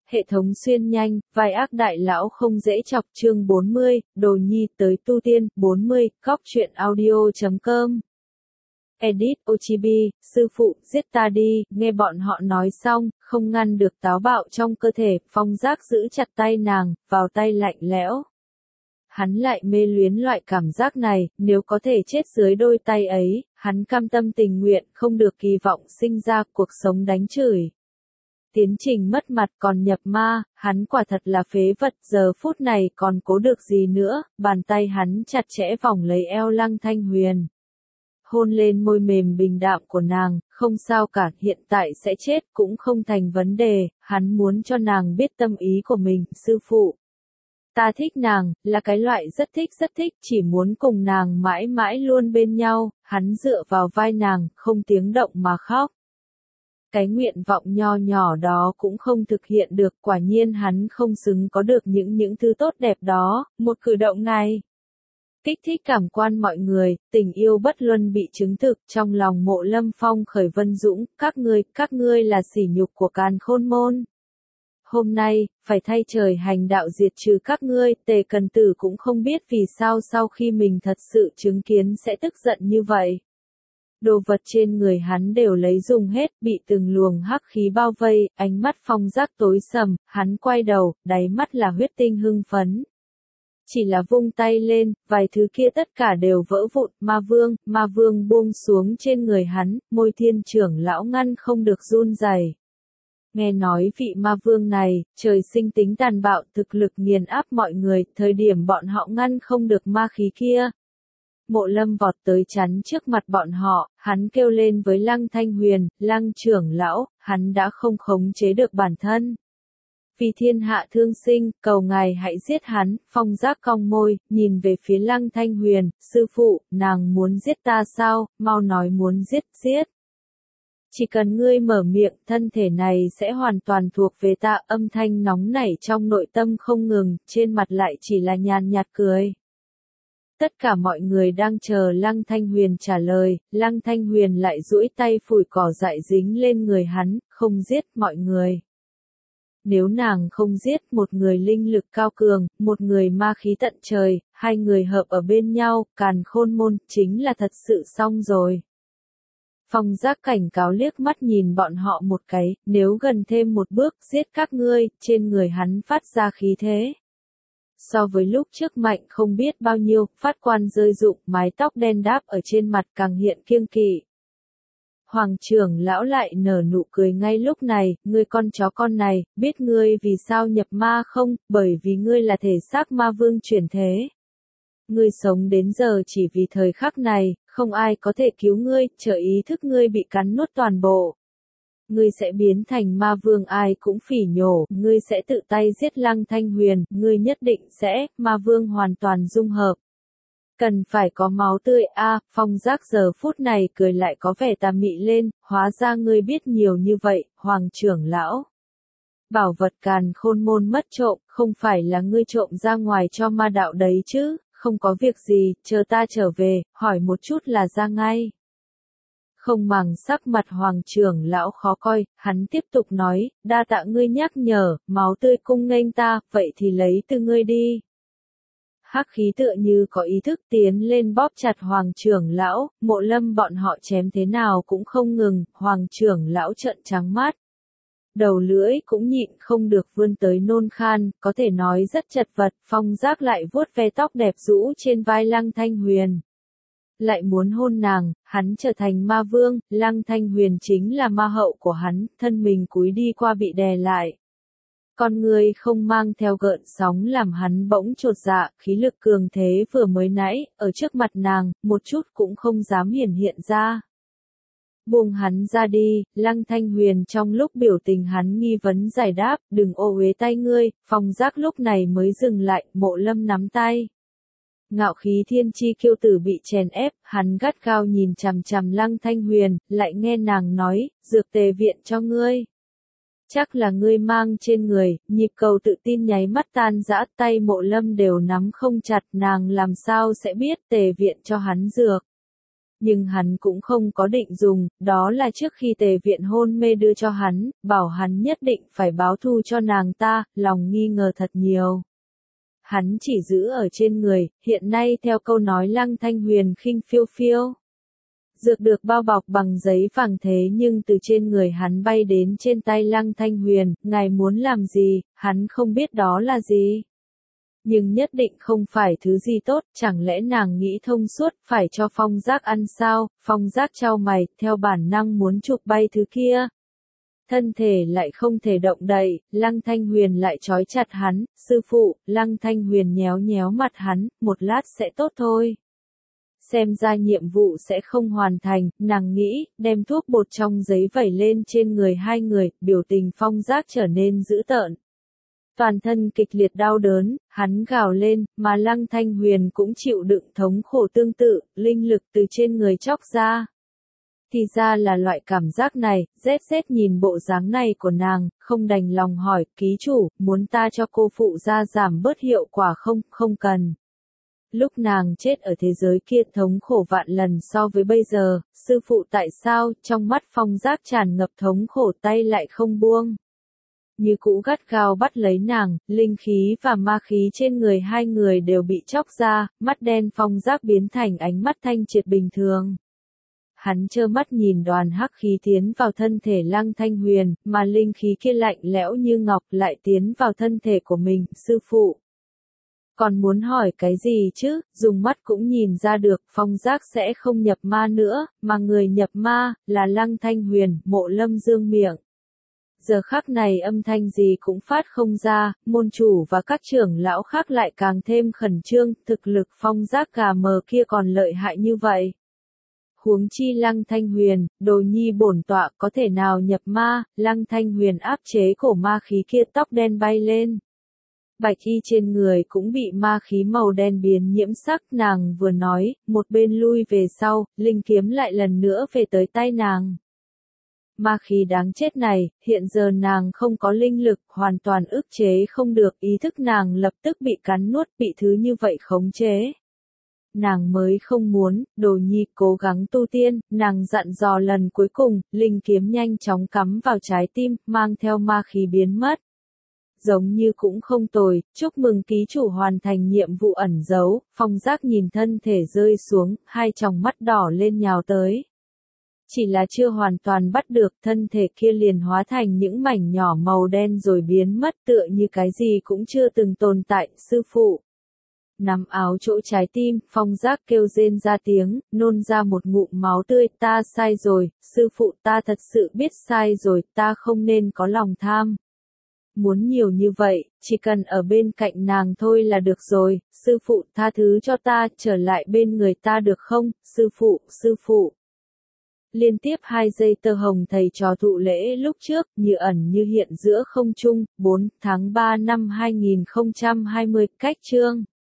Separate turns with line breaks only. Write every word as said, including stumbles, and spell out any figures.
Hệ thống xuyên nhanh, vai ác đại lão không dễ chọc chương bốn mươi, đồ nhi tới tu tiên, bốn mươi, góc truyện audio chấm com. Edit, Ochibi, sư phụ, giết ta đi, nghe bọn họ nói xong, không ngăn được táo bạo trong cơ thể, Phong Giác giữ chặt tay nàng, vào tay lạnh lẽo. Hắn lại mê luyến loại cảm giác này, nếu có thể chết dưới đôi tay ấy, hắn cam tâm tình nguyện, không được kỳ vọng sinh ra cuộc sống đánh chửi. Tiến trình mất mặt còn nhập ma, hắn quả thật là phế vật, giờ phút này còn cố được gì nữa, bàn tay hắn chặt chẽ vòng lấy eo Lăng Thanh Huyền. Hôn lên môi mềm bình đạm của nàng, không sao cả, hiện tại sẽ chết cũng không thành vấn đề, hắn muốn cho nàng biết tâm ý của mình, sư phụ. Ta thích nàng, là cái loại rất thích rất thích, chỉ muốn cùng nàng mãi mãi luôn bên nhau, hắn dựa vào vai nàng, không tiếng động mà khóc. Cái nguyện vọng nho nhỏ đó cũng không thực hiện được, quả nhiên hắn không xứng có được những những thứ tốt đẹp đó, một cử động này. Kích thích cảm quan mọi người, tình yêu bất luân bị chứng thực, trong lòng Mộ Lâm Phong khởi vân dũng, các ngươi, các ngươi là sỉ nhục của Càn Khôn Môn. Hôm nay, phải thay trời hành đạo diệt trừ các ngươi, Tề Cần Tử cũng không biết vì sao sau khi mình thật sự chứng kiến sẽ tức giận như vậy. Đồ vật trên người hắn đều lấy dùng hết, bị từng luồng hắc khí bao vây, ánh mắt Phong Giác tối sầm, hắn quay đầu, đáy mắt là huyết tinh hưng phấn. Chỉ là vung tay lên, vài thứ kia tất cả đều vỡ vụn, ma vương, ma vương buông xuống trên người hắn, môi thiên trưởng lão ngăn không được run rẩy. Nghe nói vị ma vương này, trời sinh tính tàn bạo, thực lực nghiền áp mọi người, thời điểm bọn họ ngăn không được ma khí kia. Mộ Lâm vọt tới chắn trước mặt bọn họ, hắn kêu lên với Lăng Thanh Huyền, Lăng trưởng lão, hắn đã không khống chế được bản thân. Vì thiên hạ thương sinh, cầu ngài hãy giết hắn, Phong Giác cong môi, nhìn về phía Lăng Thanh Huyền, sư phụ, nàng muốn giết ta sao, mau nói muốn giết, giết. Chỉ cần ngươi mở miệng, thân thể này sẽ hoàn toàn thuộc về ta, âm thanh nóng nảy trong nội tâm không ngừng, trên mặt lại chỉ là nhàn nhạt cười. Tất cả mọi người đang chờ Lăng Thanh Huyền trả lời, Lăng Thanh Huyền lại duỗi tay phủi cỏ dại dính lên người hắn, không giết mọi người. Nếu nàng không giết một người linh lực cao cường, một người ma khí tận trời, hai người hợp ở bên nhau, Càn Khôn Môn, chính là thật sự xong rồi. Phong Giác cảnh cáo liếc mắt nhìn bọn họ một cái, nếu gần thêm một bước giết các ngươi, trên người hắn phát ra khí thế. So với lúc trước mạnh không biết bao nhiêu, phát quan rơi rụng, mái tóc đen đáp ở trên mặt càng hiện kiêng kỵ. Hoàng trưởng lão lại nở nụ cười ngay lúc này, ngươi con chó con này, biết ngươi vì sao nhập ma không, bởi vì ngươi là thể xác ma vương chuyển thế. Ngươi sống đến giờ chỉ vì thời khắc này, không ai có thể cứu ngươi, chờ ý thức ngươi bị cắn nuốt toàn bộ. Ngươi sẽ biến thành ma vương ai cũng phỉ nhổ, ngươi sẽ tự tay giết Lăng Thanh Huyền, ngươi nhất định sẽ, ma vương hoàn toàn dung hợp. Cần phải có máu tươi a à, Phong Giác giờ phút này cười lại có vẻ tà mị lên, hóa ra ngươi biết nhiều như vậy, Hoàng trưởng lão. Bảo vật Càn Khôn Môn mất trộm, không phải là ngươi trộm ra ngoài cho ma đạo đấy chứ, không có việc gì, chờ ta trở về, hỏi một chút là ra ngay. Không màng sắc mặt Hoàng trưởng lão khó coi, hắn tiếp tục nói, đa tạ ngươi nhắc nhở, máu tươi cung nghênh ta, vậy thì lấy từ ngươi đi. Hắc khí tựa như có ý thức tiến lên bóp chặt Hoàng trưởng lão, Mộ Lâm bọn họ chém thế nào cũng không ngừng, Hoàng trưởng lão trợn trắng mắt. Đầu lưỡi cũng nhịn không được vươn tới nôn khan, có thể nói rất chật vật, Phong Giác lại vuốt ve tóc đẹp rũ trên vai Lăng Thanh Huyền. Lại muốn hôn nàng, hắn trở thành ma vương, Lăng Thanh Huyền chính là ma hậu của hắn, thân mình cúi đi qua bị đè lại. Con người không mang theo gợn sóng làm hắn bỗng chột dạ, khí lực cường thế vừa mới nãy, ở trước mặt nàng, một chút cũng không dám hiển hiện ra. Buông hắn ra đi, Lăng Thanh Huyền trong lúc biểu tình hắn nghi vấn giải đáp, đừng ô uế tay ngươi, Phong Giác lúc này mới dừng lại, Mộ Lâm nắm tay. Ngạo khí thiên chi kiêu tử bị chèn ép, hắn gắt gao nhìn chằm chằm Lăng Thanh Huyền, lại nghe nàng nói, dược tề viện cho ngươi. Chắc là ngươi mang trên người, nhịp cầu tự tin nháy mắt tan rã, tay Mộ Lâm đều nắm không chặt, nàng làm sao sẽ biết tề viện cho hắn dược. Nhưng hắn cũng không có định dùng, đó là trước khi Tề Viện hôn mê đưa cho hắn, bảo hắn nhất định phải báo thù cho nàng ta, lòng nghi ngờ thật nhiều. Hắn chỉ giữ ở trên người, hiện nay theo câu nói Lăng Thanh Huyền khinh phiêu phiêu. Dược được bao bọc bằng giấy vàng thế nhưng từ trên người hắn bay đến trên tay Lăng Thanh Huyền, ngài muốn làm gì, hắn không biết đó là gì. Nhưng nhất định không phải thứ gì tốt, chẳng lẽ nàng nghĩ thông suốt, phải cho Phong Giác ăn sao, Phong Giác chau mày, theo bản năng muốn chụp bay thứ kia. Thân thể lại không thể động đậy, Lăng Thanh Huyền lại trói chặt hắn, sư phụ, Lăng Thanh Huyền nhéo nhéo mặt hắn, một lát sẽ tốt thôi. Xem ra nhiệm vụ sẽ không hoàn thành, nàng nghĩ, đem thuốc bột trong giấy vẩy lên trên người hai người, biểu tình Phong Giác trở nên dữ tợn. Toàn thân kịch liệt đau đớn, hắn gào lên, mà Lăng Thanh Huyền cũng chịu đựng thống khổ tương tự, linh lực từ trên người chóc ra. Thì ra là loại cảm giác này, rét rét nhìn bộ dáng này của nàng, không đành lòng hỏi, ký chủ, muốn ta cho cô phụ ra giảm bớt hiệu quả không, không cần. Lúc nàng chết ở thế giới kia thống khổ vạn lần so với bây giờ, sư phụ tại sao, trong mắt Phong Giác tràn ngập thống khổ tay lại không buông. Như cũ gắt gao bắt lấy nàng, linh khí và ma khí trên người hai người đều bị chóc ra, mắt đen Phong Giác biến thành ánh mắt thanh triệt bình thường. Hắn trơ mắt nhìn đoàn hắc khí tiến vào thân thể Lăng Thanh Huyền, mà linh khí kia lạnh lẽo như ngọc lại tiến vào thân thể của mình, sư phụ. Còn muốn hỏi cái gì chứ, dùng mắt cũng nhìn ra được, Phong Giác sẽ không nhập ma nữa, mà người nhập ma, là Lăng Thanh Huyền, Mộ Lâm Dương miệng. Giờ khắc này âm thanh gì cũng phát không ra, môn chủ và các trưởng lão khác lại càng thêm khẩn trương, thực lực Phong Giác gà mờ kia còn lợi hại như vậy. Huống chi Lăng Thanh Huyền, đồ nhi bổn tọa có thể nào nhập ma, Lăng Thanh Huyền áp chế cổ ma khí kia tóc đen bay lên. Bạch y trên người cũng bị ma khí màu đen biến nhiễm sắc, nàng vừa nói, một bên lui về sau, linh kiếm lại lần nữa về tới tay nàng. Ma khí đáng chết này, hiện giờ nàng không có linh lực, hoàn toàn ức chế không được, ý thức nàng lập tức bị cắn nuốt, bị thứ như vậy khống chế. Nàng mới không muốn, đồ nhi cố gắng tu tiên, nàng dặn dò lần cuối cùng, linh kiếm nhanh chóng cắm vào trái tim, mang theo ma khí biến mất. Giống như cũng không tồi, chúc mừng ký chủ hoàn thành nhiệm vụ ẩn giấu, Phong Giác nhìn thân thể rơi xuống, hai tròng mắt đỏ lên nhào tới. Chỉ là chưa hoàn toàn bắt được, thân thể kia liền hóa thành những mảnh nhỏ màu đen rồi biến mất tựa như cái gì cũng chưa từng tồn tại, sư phụ. Nắm áo chỗ trái tim, Phong Giác kêu rên ra tiếng, nôn ra một ngụm máu tươi, ta sai rồi, sư phụ ta thật sự biết sai rồi, ta không nên có lòng tham. Muốn nhiều như vậy, chỉ cần ở bên cạnh nàng thôi là được rồi, sư phụ tha thứ cho ta, trở lại bên người ta được không, sư phụ, sư phụ. Liên tiếp hai giây tơ hồng thầy trò thụ lễ lúc trước, như ẩn như hiện giữa không trung, bốn tháng ba năm hai nghìn không trăm hai mươi, cách chương.